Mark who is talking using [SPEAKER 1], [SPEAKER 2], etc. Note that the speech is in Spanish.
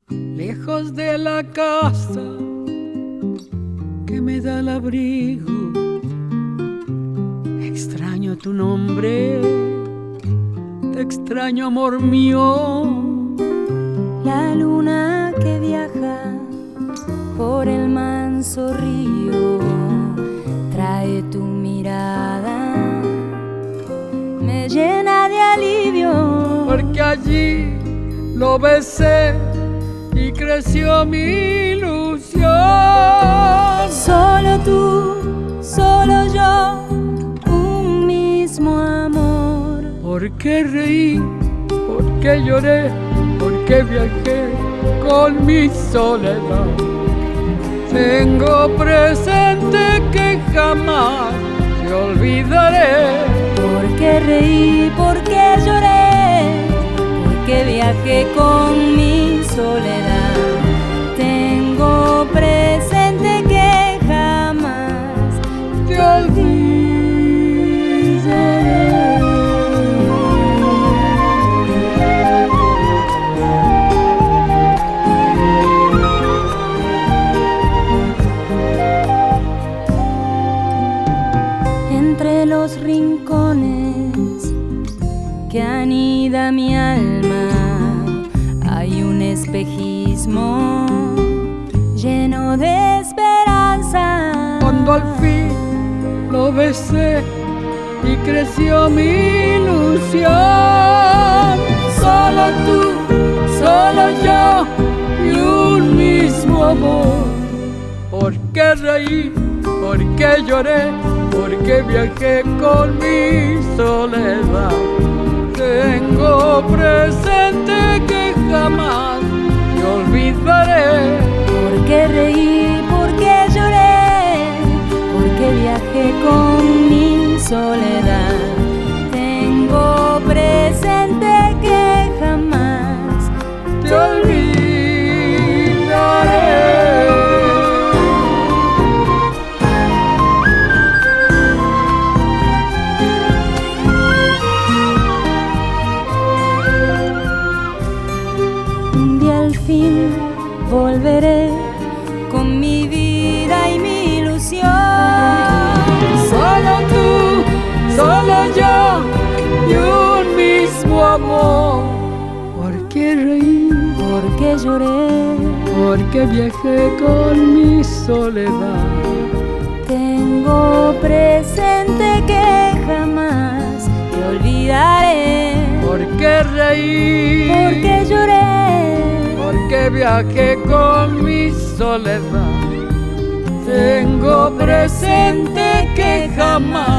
[SPEAKER 1] lejos de la casa que me da el abrigo. Extraño tu nombre, te extraño, amor mío.
[SPEAKER 2] La luna que viaja por el manso río trae tu mirada, me llena de alivio.
[SPEAKER 1] Porque allí lo besé y creció mi ilusión.
[SPEAKER 2] Solo tú, solo yo, un mismo amor.
[SPEAKER 1] ¿Por qué reí? ¿Por qué lloré? ¿Por qué viajé con mi soledad? Tengo presente que jamás te olvidaré.
[SPEAKER 2] ¿Por qué reí? ¿Por qué lloré? ¿Por qué viajé con mi soledad? Tengo presente que jamás
[SPEAKER 1] te olvidaré.
[SPEAKER 2] Entre los rincones que anida mi alma hay un espejismo lleno de esperanza.
[SPEAKER 1] Cuando al fin lo besé y creció mi ilusión. Solo tú, solo yo y un mismo amor. ¿Por qué reí? ¿Por qué lloré? ¿Por qué viajé con mi soledad? Tengo presente que jamás te olvidaré.
[SPEAKER 2] ¿Por qué reí? ¿Por qué lloré? ¿Por qué viajé con mi soledad? Tengo presente que jamás
[SPEAKER 1] te olvidaré.
[SPEAKER 2] Un día al fin volveré con mi vida y mi ilusión.
[SPEAKER 1] Solo tú, solo yo y un mismo amor. ¿Por qué reí?
[SPEAKER 2] ¿Por qué lloré?
[SPEAKER 1] Porque viajé con mi soledad.
[SPEAKER 2] Tengo presente que jamás te olvidaré.
[SPEAKER 1] ¿Por qué reí?
[SPEAKER 2] ¿Por qué lloré?
[SPEAKER 1] Porque viajé con mi soledad. Tengo presente que jamás